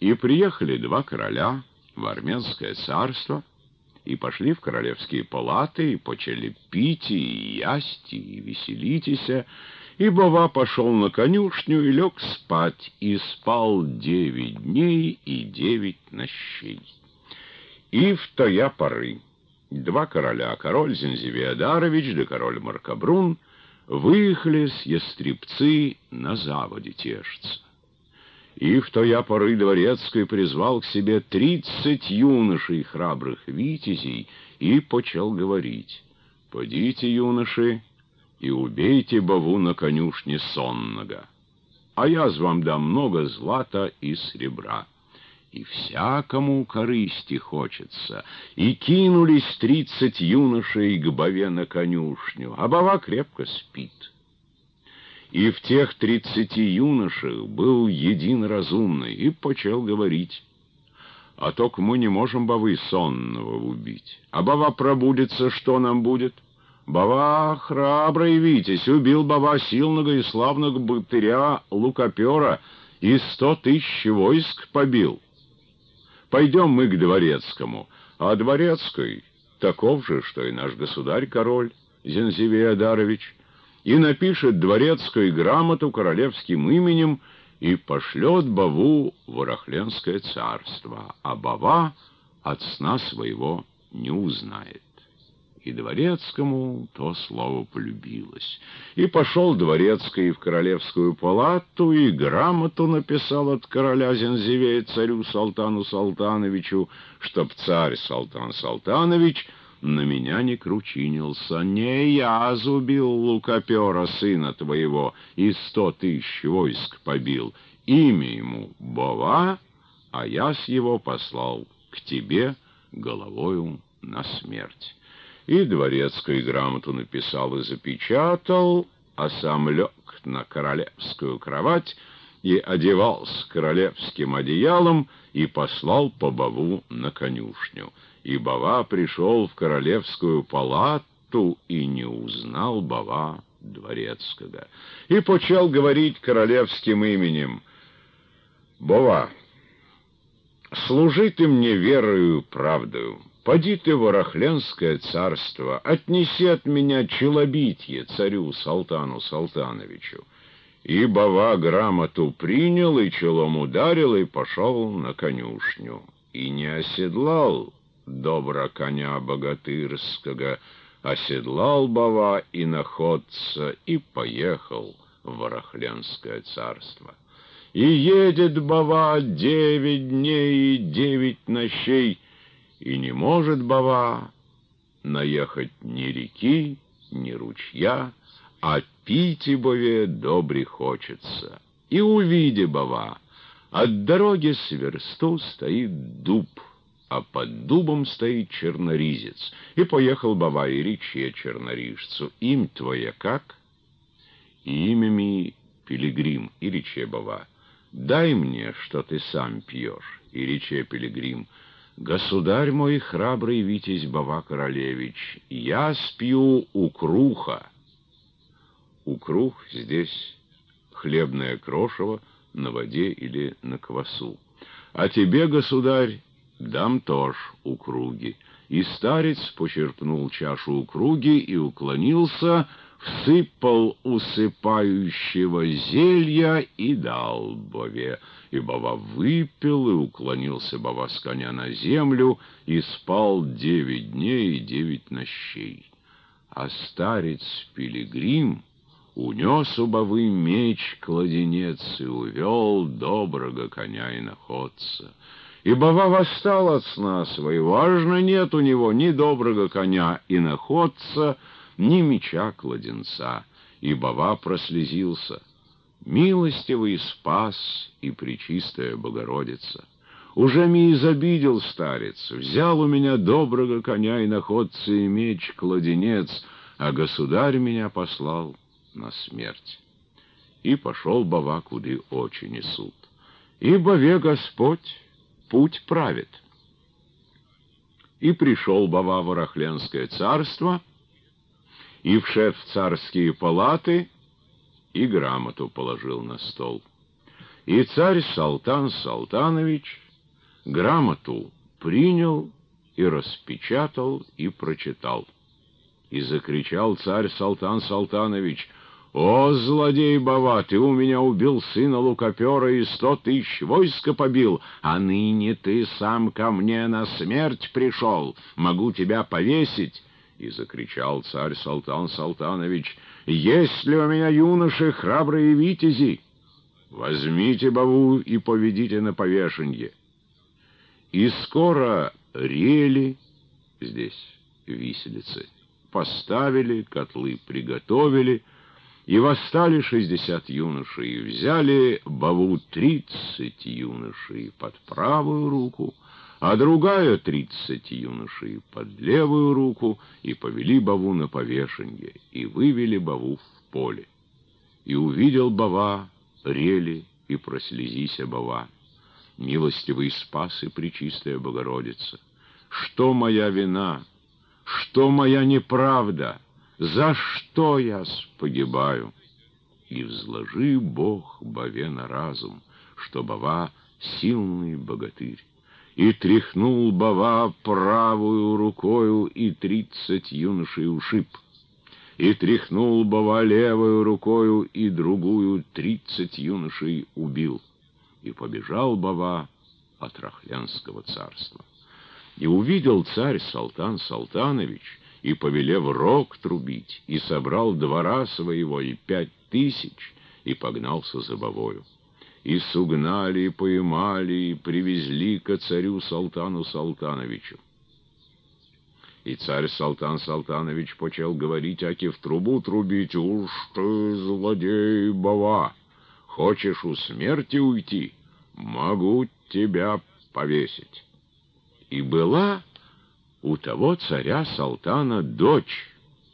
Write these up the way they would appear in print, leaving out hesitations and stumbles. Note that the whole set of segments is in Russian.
И приехали два короля в Армянское царство, и пошли в королевские палаты, и почали пить, и ясть, и веселитеся. И Бава пошел на конюшню и лег спать, и спал 9 дней и 9 нощей. И в тоя поры два короля, король Зензивей-Адарович да король Маркобрун, выехали с ястребцы на заводе тешиться. И в тоя поры дворецкий призвал к себе 30 юношей храбрых витязей и почал говорить: «Подите, юноши, и убейте Баву на конюшне сонного, а я вам дам много злата и сребра». И всякому корысти хочется. И кинулись 30 юношей к Баве на конюшню, а Бава крепко спит. И в тех 30 юношах был един разумный, и почал говорить: «А только мы не можем Бавы сонного убить. А Бава пробудется, что нам будет? Бава храбрый витязь, убил Бава сильного и славного богатыря Лукопера, и 100 000 войск побил. Пойдем мы к дворецкому». А дворецкий таков же, что и наш государь-король Зензивей-Адарович, и напишет дворецкой грамоту королевским именем и пошлет Баву в Арахленское царство, а Бава от сна своего не узнает. И дворецкому то слово полюбилось. И пошел дворецкий в королевскую палату, и грамоту написал от короля Зензивея царю Салтану Салтановичу, чтоб царь Салтан Салтанович на меня не кручинился. Не я зубил Лукопера, сына твоего, и 100 000 войск побил. Имя ему Бава, а я с его послал к тебе головою на смерть. И дворецкий грамоту написал и запечатал, а сам лег на королевскую кровать и одевался королевским одеялом и послал по Баву на конюшню. И Бава пришел в королевскую палату и не узнал Бава дворецкого. И почал говорить королевским именем: «Бава, служи ты мне верою правдою. Поди ты в Арахленское царство, отнеси от меня челобитье царю Салтану Салтановичу». И Бава грамоту принял, и челом ударил, и пошел на конюшню. И не оседлал добра коня богатырского, оседлал Бава и находца, и поехал в Арахленское царство. И едет Бава 9 дней и 9 нощей, и не может Бава наехать ни реки, ни ручья, а пить и Баве добре хочется. И увиди Бава, от дороги с версту стоит дуб, а под дубом стоит черноризец. И поехал Бава и рече чернорижцу: «Имя твое как?» «И имя ми Пилигрим». И рече Бава: «Дай мне, что ты сам пьешь». И рече Пилигрим: «Государь мой, храбрый витязь Бава Королевич, я спью у круха». Укрух здесь хлебное крошево на воде или на квасу. «А тебе, государь, дам тоже укруги». И старец почерпнул чашу укруги и уклонился, всыпал усыпающего зелья и дал Баве. И Бава выпил, и уклонился Бава с коня на землю, и спал 9 дней и 9 нощей. А старец Пилигрим унес у Бавы меч-кладенец и увел доброго коня и находца. И Бава восстал от сна своего, важно нет у него ни доброго коня и находца, ни меча-кладенца. И Бава прослезился. Милостивый спас и пречистая Богородица. Уже ми изобидел старец, взял у меня доброго коня и находца и меч-кладенец, а государь меня послал на смерть. И пошел Бава, куды очи несут. И Баве Господь путь правит. И пришел Бава в Арахленское царство, и вшед в царские палаты, и грамоту положил на стол. И царь Салтан Салтанович грамоту принял и распечатал и прочитал. И закричал царь Салтан Салтанович: «О, злодей Бава, ты у меня убил сына лукопера и 100 000 войска побил, а ныне ты сам ко мне на смерть пришел, могу тебя повесить». И закричал царь Салтан Салтанович: «Есть ли у меня юноши, храбрые витязи? Возьмите Баву и поведите на повешенье». И скоро рели, здесь виселицы, поставили, котлы приготовили, и восстали 60 юношей, и взяли Баву 30 юношей под правую руку, а другая 30 юношей под левую руку, и повели Баву на повешенье, и вывели Баву в поле. И увидел Бава рели, и прослезися Бава: «Милостивый спас и пречистая Богородица, что моя вина, что моя неправда, за что я погибаю?» И взложи Бог Баве на разум, что Бава сильный богатырь. И тряхнул Бава правую рукою, и 30 юношей ушиб. И тряхнул Бава левою рукою, и другую 30 юношей убил. И побежал Бава от Рахлянского царства. И увидел царь Салтан Салтанович, и, повелев рог трубить, и собрал двора своего и 5000, и погнался за Бавою. И сугнали, и поймали, и привезли ко царю Салтану Салтановичу. И царь Салтан Салтанович почел говорить, аки в трубу трубить: «Уж ты, злодей Бава, хочешь у смерти уйти? Могу тебя повесить». И была у того царя Салтана дочь,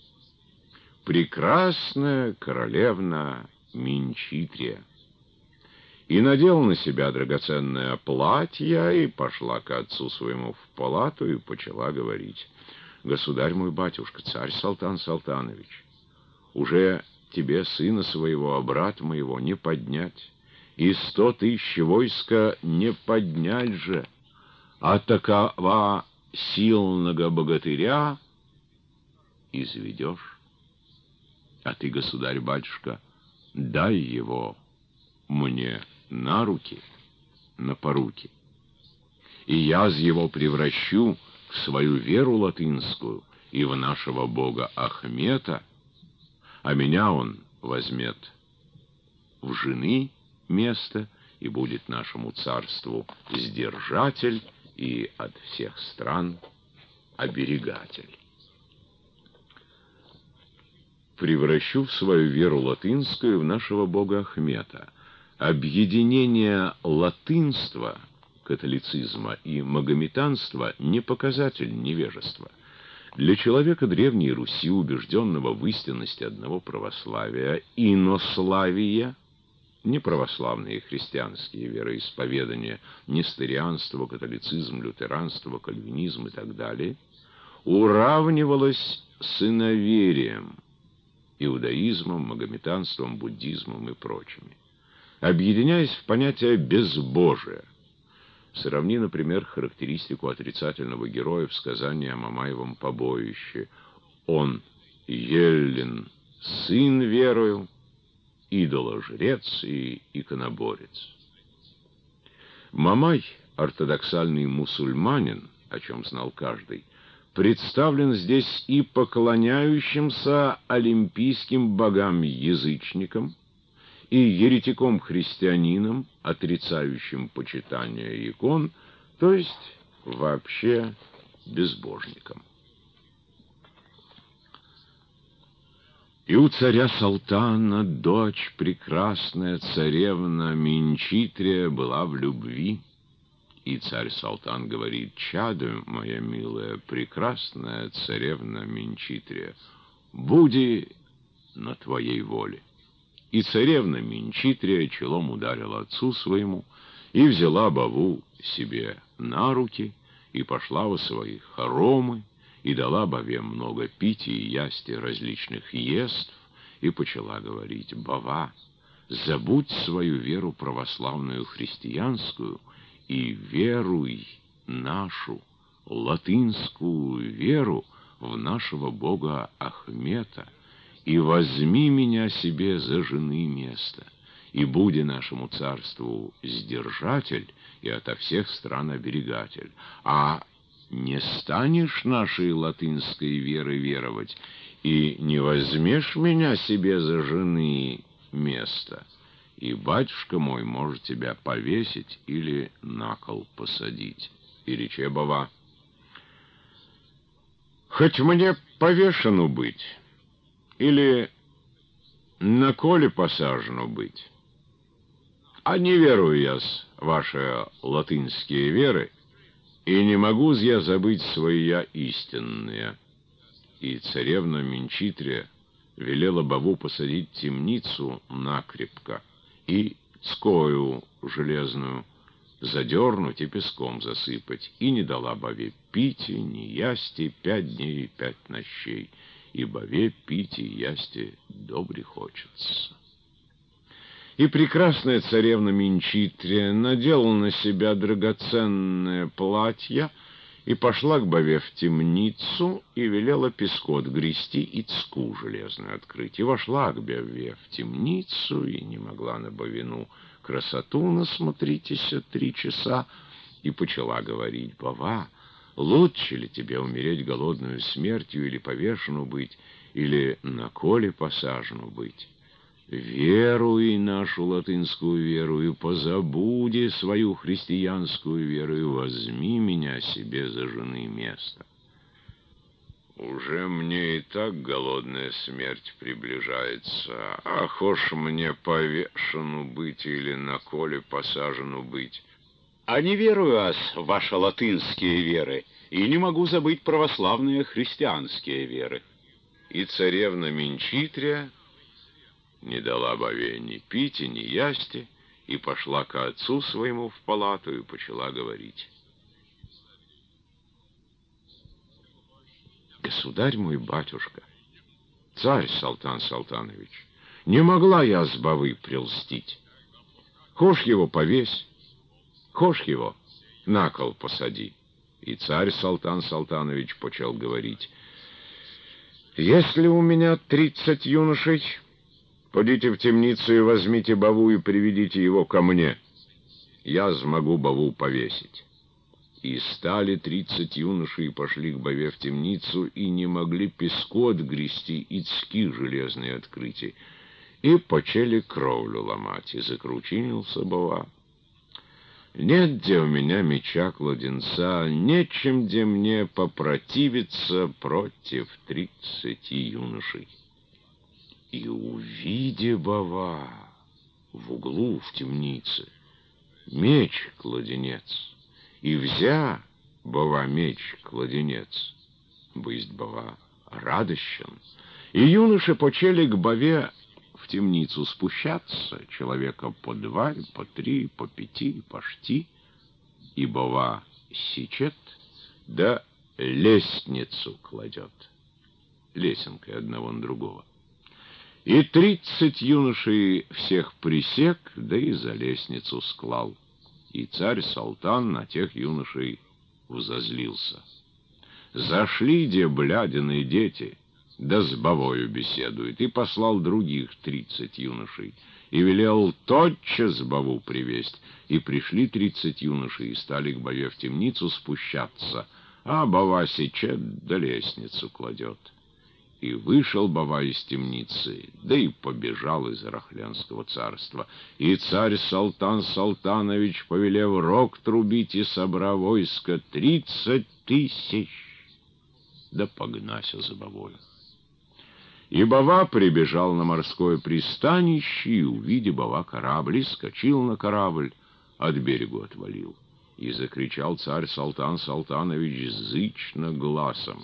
прекрасная королевна Минчитрия. И надела на себя драгоценное платье, и пошла к отцу своему в палату, и почала говорить: «Государь мой батюшка, царь Салтан Салтанович, уже тебе сына своего, а брата моего не поднять, и 100 000 войска не поднять же, а такова сильного богатыря изведешь. А ты, государь-батюшка, дай его мне на руки, на поруки, и я с его превращу в свою веру латынскую и в нашего бога Ахмета, а меня он возьмет в жены место и будет нашему царству сдержатель и от всех стран оберегатель. Превращу в свою веру латынскую в нашего бога Ахмета». Объединение латынства, католицизма и магометанства не показатель невежества. Для человека Древней Руси, убежденного в истинности одного православия, инославия, не православные христианские вероисповедания, несторианство, католицизм, лютеранство, кальвинизм и так далее, уравнивалось с иноверием, иудаизмом, магометанством, буддизмом и прочими, объединяясь в понятие безбожия. Сравни, например, характеристику отрицательного героя в сказании о Мамаевом побоище. Он еллин, сын верою, идоложрец и иконоборец. Мамай, ортодоксальный мусульманин, о чем знал каждый, представлен здесь и поклоняющимся олимпийским богам-язычникам, и еретиком-христианином, отрицающим почитание икон, то есть вообще безбожником. И у царя Салтана дочь, прекрасная царевна Минчитрия, была в любви. И царь Салтан говорит: «Чадо, моя милая, прекрасная царевна Минчитрия, буди на твоей воле». И царевна Минчитрия челом ударила отцу своему, и взяла Баву себе на руки, и пошла во свои хоромы, и дала Баве много пить и ясти различных еств, и почала говорить: «Бава, забудь свою веру православную христианскую и веруй нашу латынскую веру в нашего Бога Ахмета, и возьми меня себе за жены место, и буди нашему царству сдержатель и ото всех стран оберегатель. А не станешь нашей латынской веры веровать, и не возьмешь меня себе за жены место, и батюшка мой может тебя повесить или на кол посадить. И рече Бава: хоть мне повешену быть, или на коле посажену быть, а не верую я-с ваши латынские веры, и не могу я забыть своя истинные. И царевна Минчитрия велела Баву посадить в темницу накрепко и цкою железную задернуть и песком засыпать, и не дала Баве пить и не ясти 5 дней и 5 нощей, и Баве пить и ясти добре хочется. И прекрасная царевна Минчитрия надела на себя драгоценное платье и пошла к Баве в темницу, и велела песку отгрести и цку железную открыть. И вошла к Баве в темницу, и не могла на Бавину красоту насмотритесь 3 часа, и почала говорить: Бава, лучше ли тебе умереть голодную смертью, или повешену быть, или на коле посажену быть? Веруй нашу латынскую веру, и позабуди свою христианскую веру, и возьми меня себе за жены место. Уже мне и так голодная смерть приближается, а хошь мне повешену быть или на коле посажену быть. А не верую вас в ваши латынские веры, и не могу забыть православные христианские веры. И царевна Минчитрия не дала Баве ни пить и ни ясти, и пошла к отцу своему в палату и почала говорить: государь мой батюшка, царь Салтан Салтанович, не могла я с Бавы прельстить. Хошь его повесь, хошь его на кол посади. И царь Салтан Салтанович почал говорить: если у меня 30 юношей, подите в темницу и возьмите Баву и приведите его ко мне. Я смогу Баву повесить. И стали 30 юношей и пошли к Баве в темницу, и не могли песку отгрести и цки железные открыть, и почали кровлю ломать, и закручинился Бава. Нет где у меня меча кладенца, нечем где мне попротивиться против 30 юношей. И увиди Бава в углу в темнице меч-кладенец, и взя Бава меч-кладенец, бысть Бава радощен, и юноши почели к Баве в темницу спущаться, человека по 2, по 3, по 5, по 6, и Бава сечет, да лестницу кладет, лесенкой одного на другого. И 30 юношей всех присек, да и за лестницу склал. И царь Салтан на тех юношей взозлился. Зашли де блядиные дети, да с Бавою беседуют, и послал других 30 юношей, и велел тотчас Баву привесть. И пришли 30 юношей, и стали к Баве в темницу спущаться, а Бава сечет, да лестницу кладет. И вышел Бава из темницы, да и побежал из Рахлянского царства. И царь Салтан Салтанович, повелев рог трубить, и собра войско 30 000, да погнася за Бавою. И Бава прибежал на морское пристанище, и, увидя Бава корабль, и скочил на корабль, от берегу отвалил. И закричал царь Салтан Салтанович зычно гласом: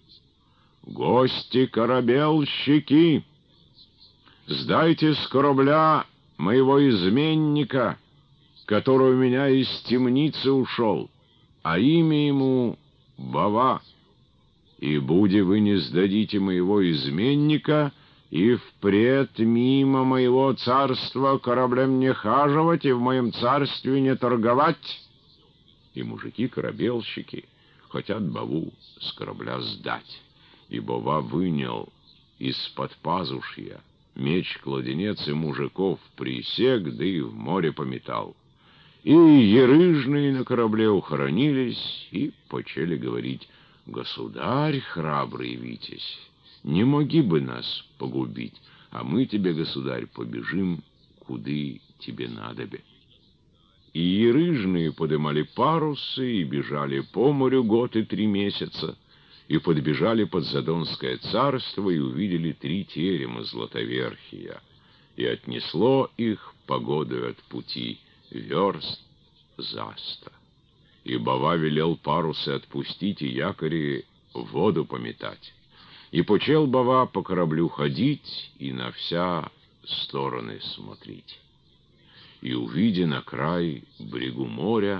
«Гости-корабельщики, сдайте с корабля моего изменника, который у меня из темницы ушел, а имя ему Бава. И буди вы не сдадите моего изменника, и впредь мимо моего царства кораблем не хаживать и в моем царстве не торговать. И мужики-корабельщики хотят Баву с корабля сдать. И Бава вынял из-под пазушья меч-кладенец и мужиков присек, да и в море пометал. И ерыжные на корабле ухоронились и почали говорить: «Государь, храбрый Витязь, не моги бы нас погубить, а мы тебе, государь, побежим, куды тебе надобе». И ерыжные подымали парусы и бежали по морю год и 3 месяца, и подбежали под Задонское царство и увидели 3 терема златоверхия, и отнесло их погодою от пути верст за 100. И Бава велел парусы отпустить и якори в воду пометать. И почел Бава по кораблю ходить и на вся стороны смотреть. И увидя на край брегу моря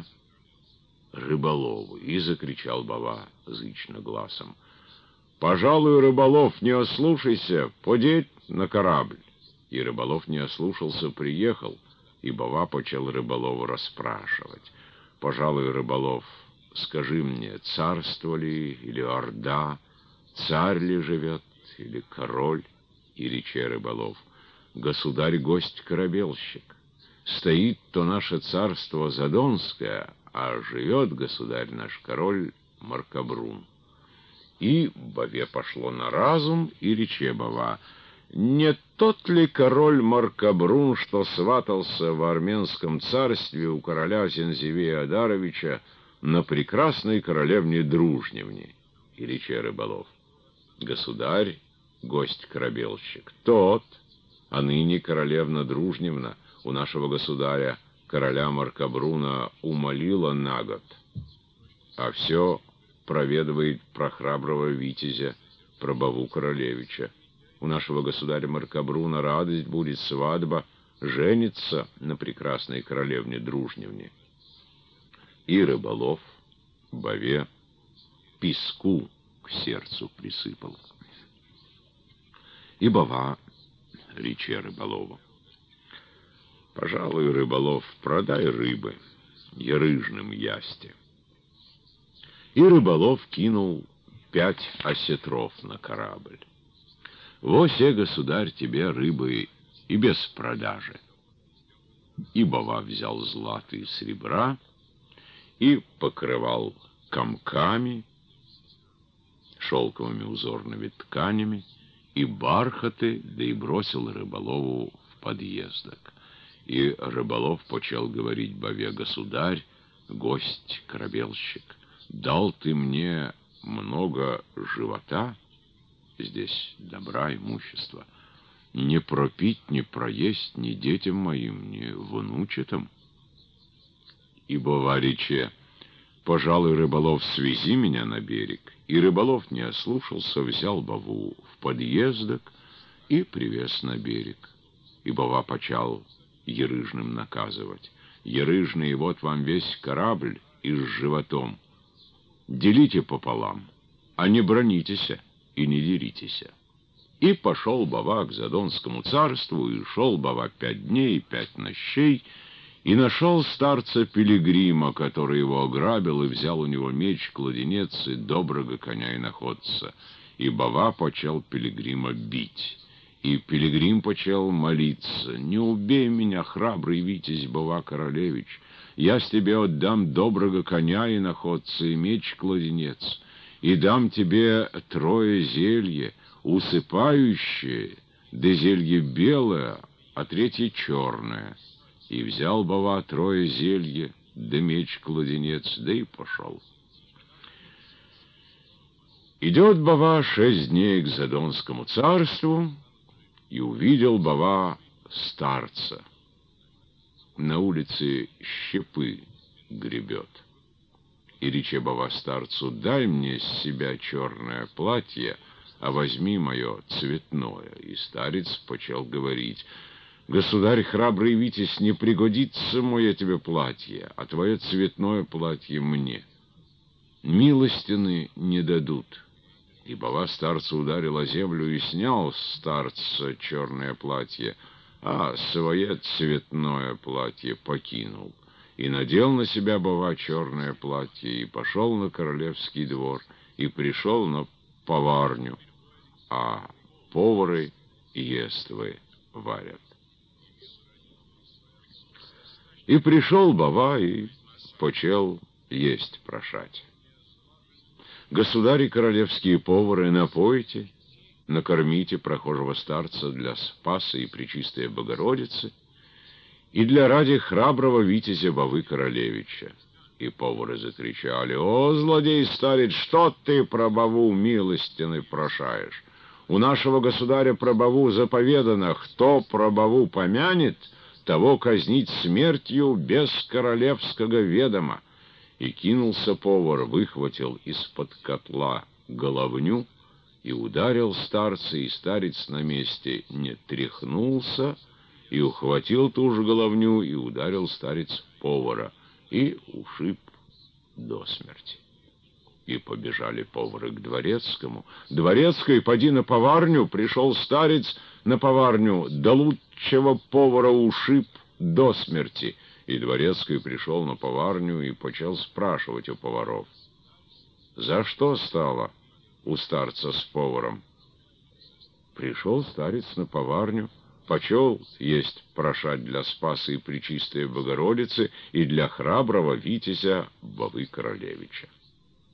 рыболову, и закричал Бава зычно гласом: «Пожалуй, рыболов, не ослушайся, подеть на корабль». И рыболов не ослушался, приехал, и Бава почел рыболову расспрашивать: «Пожалуй, рыболов, скажи мне, царство ли или орда, царь ли живет или король?» И рече рыболов: «Государь-гость-корабельщик, стоит то наше царство Задонское, а живет государь наш король Маркобрун». И Баве пошло на разум, и рече Бава: «Не тот ли король Маркобрун, что сватался в Арменском царстве у короля Зензевея Адаровича на прекрасной королевне Дружневне?» И рече рыболов: «Государь, гость-корабельщик, тот, а ныне королевна Дружневна у нашего государя, короля Маркобруна, умолила на год, а все проведывает про храброго витязя, про Баву королевича. У нашего государя Маркобруна радость будет, свадьба, женится на прекрасной королевне Дружневне». И рыболов Баве песку к сердцу присыпал. И Бава рече рыболову: «Пожалуй, рыболов, продай рыбы ерыжным ясте». И рыболов кинул 5 осетров на корабль. «Восе, государь, тебе рыбы и без продажи». И Бава взял злато и сребра и покрывал комками, шелковыми узорными тканями и бархаты, да и бросил рыболову в подъездок. И рыболов почел говорить Баве: «Государь, гость-корабельщик, дал ты мне много живота, здесь добра, имущества, не пропить, не проесть ни детям моим, ни внучатам». И Бава рече: «Пожалуй, рыболов, свези меня на берег». И рыболов не ослушался, взял Баву в подъездок и привез на берег. И Бава почал ерыжным наказывать: «Ерыжные, вот вам весь корабль и с животом. Делите пополам, а не бронитесь и не деритесь». И пошел Бава к Задонскому царству, и шел Бава 5 дней и 5 нощей, и нашел старца Пилигрима, который его ограбил, и взял у него меч, кладенец и доброго коня иноходца. И Бава почел Пилигрима бить. И Пилигрим почел молиться: «Не убей меня, храбрый витязь Бава королевич, я с тебе отдам доброго коня иноходца и меч-кладенец, и дам тебе 3 зелья, усыпающее, да зелье белое, а 3 черное». И взял Бава 3 зелья, да меч-кладенец, да и пошел. Идет Бава 6 дней к Задонскому царству, и увидел Бава старца. На улице щепы гребет. И рече Бава старцу: «Дай мне с себя черное платье, а возьми мое цветное». И старец почел говорить: «Государь, храбрый витязь, не пригодится мое тебе платье, а твое цветное платье мне. Милостины не дадут». И Бава старца ударил о землю и снял с старца черное платье, а свое цветное платье покинул. И надел на себя Бава черное платье, и пошел на королевский двор, и пришел на поварню, а повары ествы варят. И пришел Бава, и почел есть прошать. Государи королевские повары, напойте, накормите прохожего старца для Спаса и Пречистой Богородицы и для ради храброго витязя Бавы Королевича. И повары закричали: «О, злодей-старец, что ты про Баву милостины прошаешь? У нашего государя про Баву заповедано: кто про Баву помянет, того казнить смертью без королевского ведома». И кинулся повар, выхватил из-под котла головню и ударил старца, и старец на месте не тряхнулся, и ухватил ту же головню, и ударил старец повара, и ушиб до смерти. И побежали повары к дворецкому. Дворецкий, поди на поварню, пришел старец на поварню, да лучшего повара ушиб до смерти. И дворецкий пришел на поварню и почал спрашивать у поваров: «За что стало у старца с поваром?» Пришел старец на поварню, почел есть прошать для Спаса и Пречистой Богородицы и для храброго витязя Бавы Королевича.